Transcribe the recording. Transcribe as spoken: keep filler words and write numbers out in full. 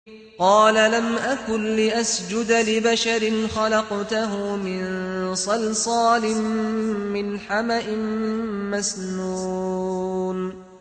قال لم أكن لأسجد لبشر خلقته من صلصال من حمأ مسنون